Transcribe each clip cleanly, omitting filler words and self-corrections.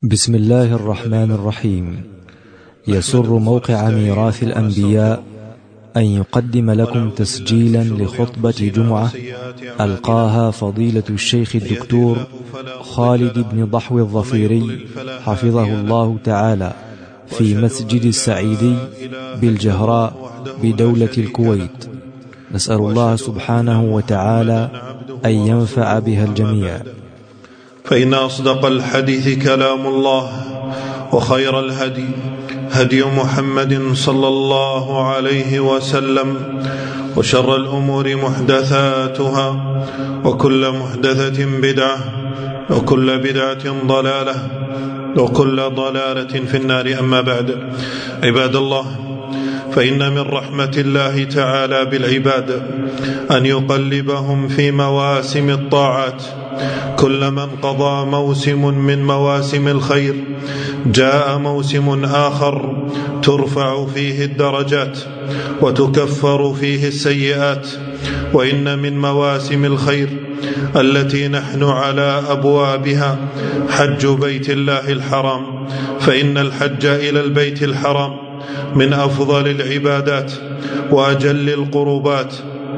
بسم الله الرحمن الرحيم. يسر موقع ميراث الأنبياء أن يقدم لكم تسجيلا لخطبة جمعة ألقاها فضيلة الشيخ الدكتور خالد بن ضحو الظفيري حفظه الله تعالى في مسجد السعيدي بالجهراء بدولة الكويت. نسأل الله سبحانه وتعالى أن ينفع بها الجميع. فإن أصدق الحديث كلام الله، وخير الهدي هدي محمد صلى الله عليه وسلم، وشر الأمور محدثاتها، وكل محدثة بدعة، وكل بدعة ضلالة، وكل ضلالة في النار. أما بعد، عباد الله، فإن من رحمة الله تعالى بالعباد أن يقلبهم في مواسم الطاعات. كلما انقضى موسم من مواسم الخير جاء موسم آخر ترفع فيه الدرجات وتكفر فيه السيئات. وإن من مواسم الخير التي نحن على أبوابها حج بيت الله الحرام، فإن الحج إلى البيت الحرام من أفضل العبادات وأجل القربات.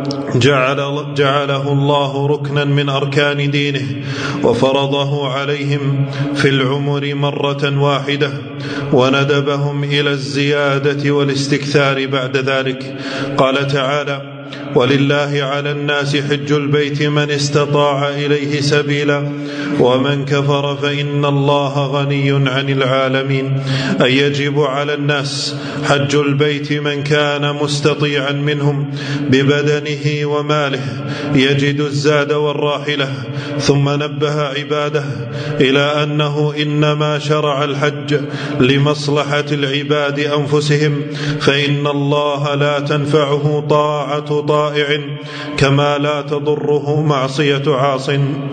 جعله الله ركنا من أركان دينه، وفرضه عليهم في العمر مرة واحدة، وندبهم إلى الزيادة والاستكثار بعد ذلك. قال تعالى: ولله على الناس حج البيت من استطاع إليه سبيلا ومن كفر فإن الله غني عن العالمين. أي يجب على الناس حج البيت من كان مستطيعا منهم ببدنه وماله يجد الزاد والراحلة. ثم نبه عباده إلى أنه إنما شرع الحج لمصلحة العباد أنفسهم، فإن الله لا تنفعه طاعة طائع كما لا تضره معصية عاص.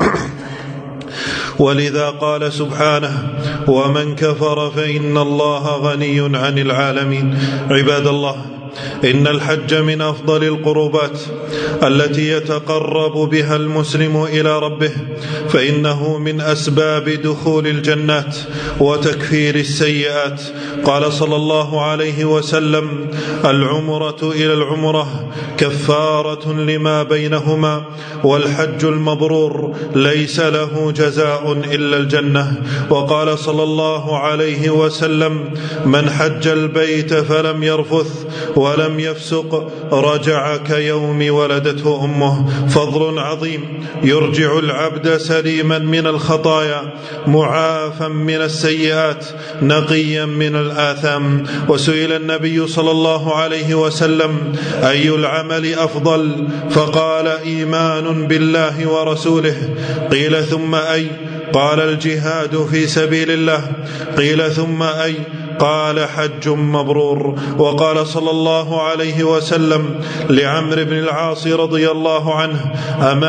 ولذا قال سبحانه: ومن كفر فإن الله غني عن العالمين. عباد الله، إن الحج من أفضل القربات التي يتقرب بها المسلم إلى ربه، فإنه من أسباب دخول الجنات وتكفير السيئات. قال صلى الله عليه وسلم: العمرة إلى العمرة كفارة لما بينهما، والحج المبرور ليس له جزاء إلا الجنة. وقال صلى الله عليه وسلم: من حج البيت فلم يرفث ولم يفسق رجع كيوم ولدته أمه. فضل عظيم يرجع العبد سليما من الخطايا، معافا من السيئات، نقيا من الآثام. وسئل النبي صلى الله عليه وسلم: أي العمل أفضل؟ فقال: إيمان بالله ورسوله. قيل: ثم أي؟ قال: الجهاد في سبيل الله. قيل: ثم أي؟ قال: حج مبرور. وقال صلى الله عليه وسلم لعمرو بن العاص رضي الله عنه: أما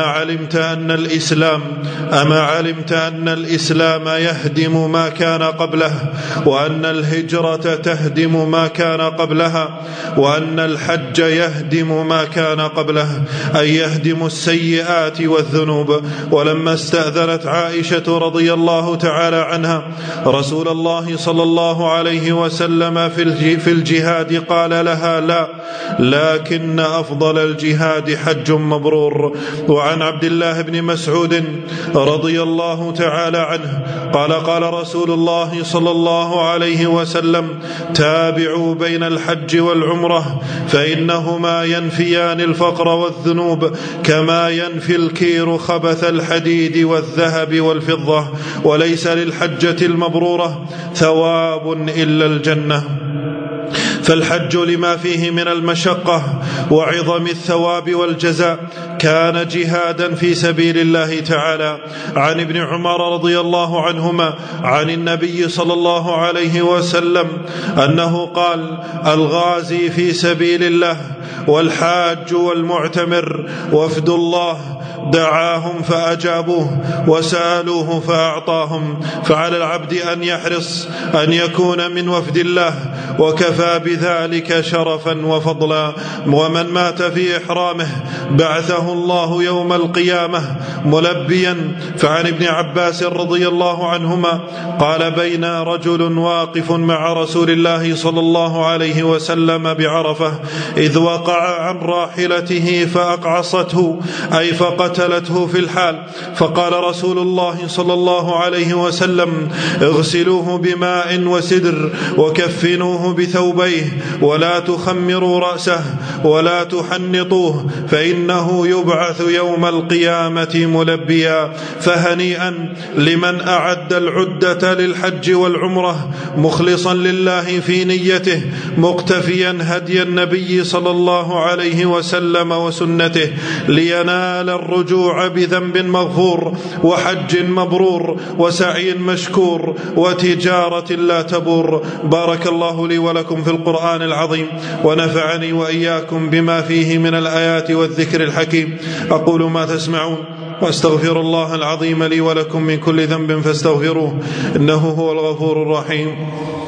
علمت أن الإسلام يهدم ما كان قبله، وأن الهجرة تهدم ما كان قبلها، وأن الحج يهدم ما كان قبله، أي يهدم السيئات والذنوب. ولما استأذنت عائشة رضي الله تعالى عنها رسول الله صلى الله عليه وسلم في الجهاد قال لها: لا، لكن أفضل الجهاد حج مبرور. وعن عبد الله بن مسعود رضي الله تعالى عنه قال: قال رسول الله صلى الله عليه وسلم: تابعوا بين الحج والعمرة، فإنهما ينفيان الفقر والذنوب كما ينفي الكير خبث الحديد والذهب والفضة، وليس للحجة المبرورة ثواب إلا الجنة. فالحج لما فيه من المشقة وعظم الثواب والجزاء كان جهادا في سبيل الله تعالى. عن ابن عمر رضي الله عنهما عن النبي صلى الله عليه وسلم أنه قال: الغازي في سبيل الله والحاج والمعتمر وفد الله دعاهم فأجابوه وسألوه فأعطاهم. فعلى العبد أن يحرص أن يكون من وفد الله، وكفى بذلك شرفا وفضلا. ومن مات في إحرامه بعثه الله يوم القيامة ملبيا. فعن ابن عباس رضي الله عنهما قال: بين رجل واقف مع رسول الله صلى الله عليه وسلم بعرفة إذ وقع عن راحلته فأقعصته، أي فقتلته في الحال. فقال رسول الله صلى الله عليه وسلم: اغسلوه بماء وسدر وكفنوه بثوبيه ولا تخمروا رأسه ولا تحنطوه فإنه يبعث يوم القيامة ملبيا. فهنيئا لمن أعد العدة للحج والعمرة مخلصا لله في نيته، مقتفيا هدي النبي صلى الله عليه وسلم وسنته، لينال الرجوع بذنب مغفور وحج مبرور وسعي مشكور وتجارة لا تبور. بارك الله لي ولكم في القرآن العظيم، ونفعني وإياكم بما فيه من الآيات والذكر الحكيم. أقول ما تسمعون، وأستغفر الله العظيم لي ولكم من كل ذنب فاستغفروه، إنه هو الغفور الرحيم.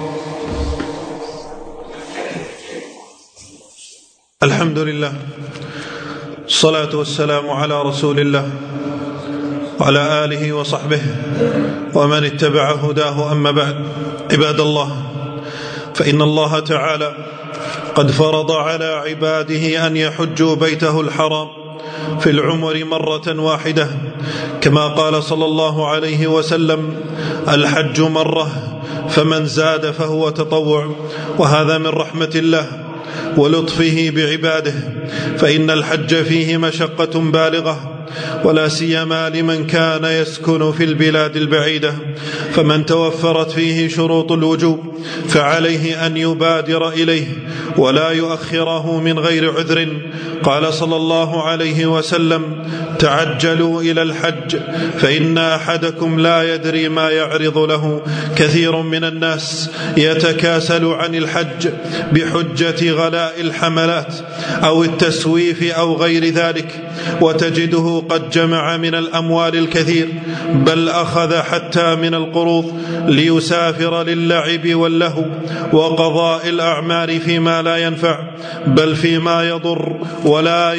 الحمد لله، الصلاة والسلام على رسول الله وعلى آله وصحبه ومن اتبع هداه. أما بعد، عباد الله، فإن الله تعالى قد فرض على عباده أن يحجوا بيته الحرام في العمر مرة واحدة، كما قال صلى الله عليه وسلم: الحج مرة فمن زاد فهو تطوع. وهذا من رحمة الله ولطفه بعباده، فإن الحج فيه مشقة بالغة، ولا سيما لمن كان يسكن في البلاد البعيدة. فمن توفرت فيه شروط الوجوب فعليه أن يبادر إليه ولا يؤخره من غير عذر. قال صلى الله عليه وسلم: تعجلوا إلى الحج فإن أحدكم لا يدري ما يعرض له. كثير من الناس يتكاسل عن الحج بحجة غلاء الحملات أو التسويف أو غير ذلك، وتجده قد جمع من الأموال الكثير، بل أخذ حتى من القروض ليسافر للعب واللهو وقضاء الأعمال فيما لا ينفع بل فيما يضر، ولا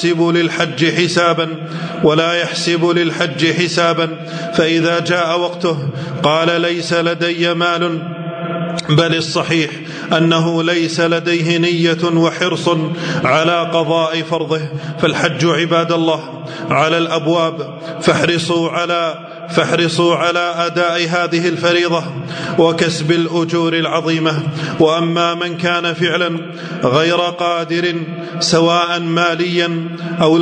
يحسب للحج حسابا. فإذا جاء وقته قال: ليس لدي مال، بل الصحيح أنه ليس لديه نية وحرص على قضاء فرضه. فالحج عباد الله على الأبواب، فاحرصوا على أداء هذه الفريضة وكسب الأجور العظيمة. وأما من كان فعلا غير قادر، سواء ماليا أو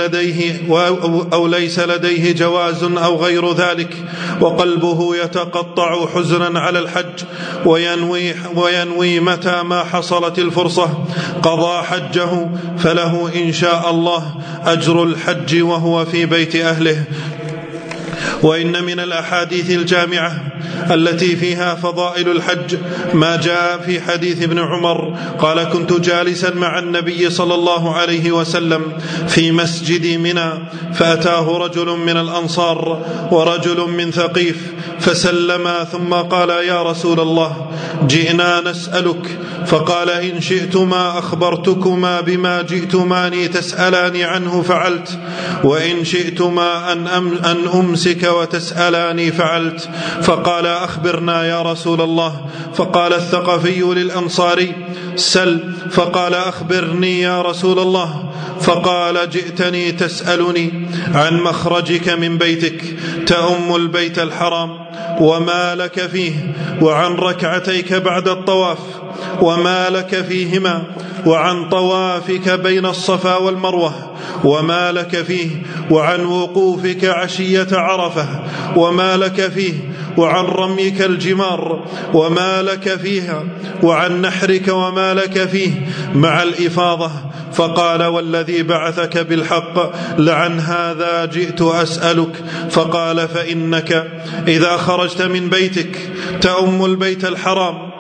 ليس لديه جواز أو غير ذلك، وقلبه يتقطع حزنا على الحج وينوي متى ما حصلت الفرصة قضى حجه، فله إن شاء الله أجر الحج وهو في بيت أهله. وإن من الأحاديث الجامعة التي فيها فضائل الحج ما جاء في حديث ابن عمر قال: كنت جالسا مع النبي صلى الله عليه وسلم في مسجد منى، فأتاه رجل من الأنصار ورجل من ثقيف فسلما، ثم قال: يا رسول الله، جئنا نسألك. فقال: إن شئتما أخبرتكما بما جئتماني تسألاني عنه فعلت، وإن شئتما أن أمسك وتسألاني فعلت. فقال: أخبرنا يا رسول الله. فقال الثقفي للأنصاري: سل. فقال: أخبرني يا رسول الله. فقال: جئتني تسألني عن مخرجك من بيتك تأم البيت الحرام وما لك فيه، وعن ركعتيك بعد الطواف وما لك فيهما، وعن طوافك بين الصفا والمروة وما لك فيه، وعن وقوفك عشية عرفة وما لك فيه، وعن رميك الجمار وما لك فيها، وعن نحرك وما لك فيه مع الإفاضة. فقال: والذي بعثك بالحق لعن هذا جئت أسألك. فقال: فإنك إذا خرجت من بيتك تأم البيت الحرام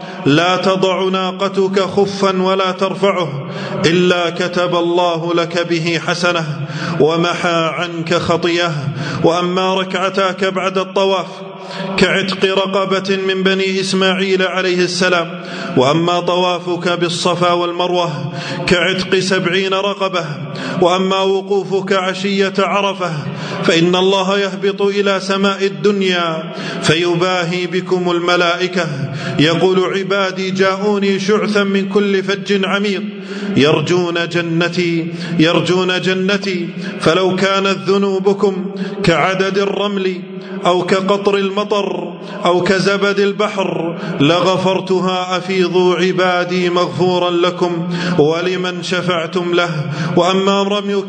لا تضع ناقتك خفا ولا ترفعه إلا كتب الله لك به حسنة ومحى عنك خطيئة. وأما ركعتاك بعد الطواف كعتق رقبة من بني إسماعيل عليه السلام. وأما طوافك بالصفا والمروة كعتق 70 رقبة. وأما وقوفك عشية عرفة فإن الله يهبط إلى سماء الدنيا فيباهي بكم الملائكة يقول عبادي جاءوني شعثا من كل فج عميق يرجون جنتي فلو كانت ذنوبكم كعدد الرمل أو كقطر المطر أو كزبد البحر لغفرتها. أفيضوا عبادي مغفورا لكم ولمن شفعتم له. وأما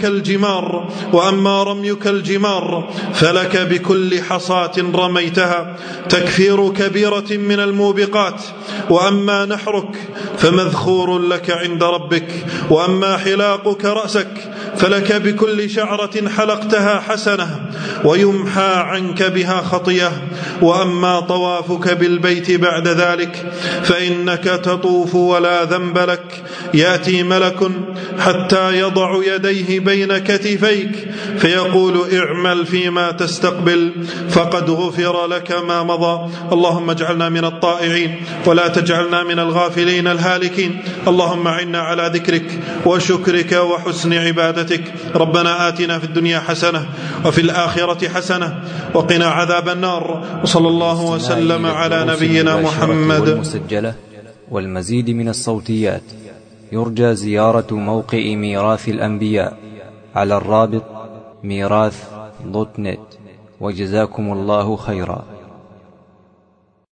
رميك الجمار فلك بكل حصاة رميتها تكفير كبيرة من الموبقات. وأما نحرك فمذخور لك عند ربك. وأما حلاقك رأسك فلك بكل شعرة حلقتها حسنة ويمحى عنك بها خطيئة. وأما طوافك بالبيت بعد ذلك فإنك تطوف ولا ذنب لك يأتي ملك حتى يضع يديه بين كتفيك فيقول اعمل فيما تستقبل فقد غفر لك ما مضى. اللهم اجعلنا من الطائعين ولا تجعلنا من الغافلين الهالكين. اللهم أعنا على ذكرك وشكرك وحسن عبادتك. ربنا آتنا في الدنيا حسنة وفي الآخرة حسنة وقنا عذاب النار. وصلى الله وسلم على نبينا محمد. والمسجلة والمزيد من الصوتيات يرجى زيارة موقع ميراث الأنبياء على الرابط ميراث.net. وجزاكم الله خيرا.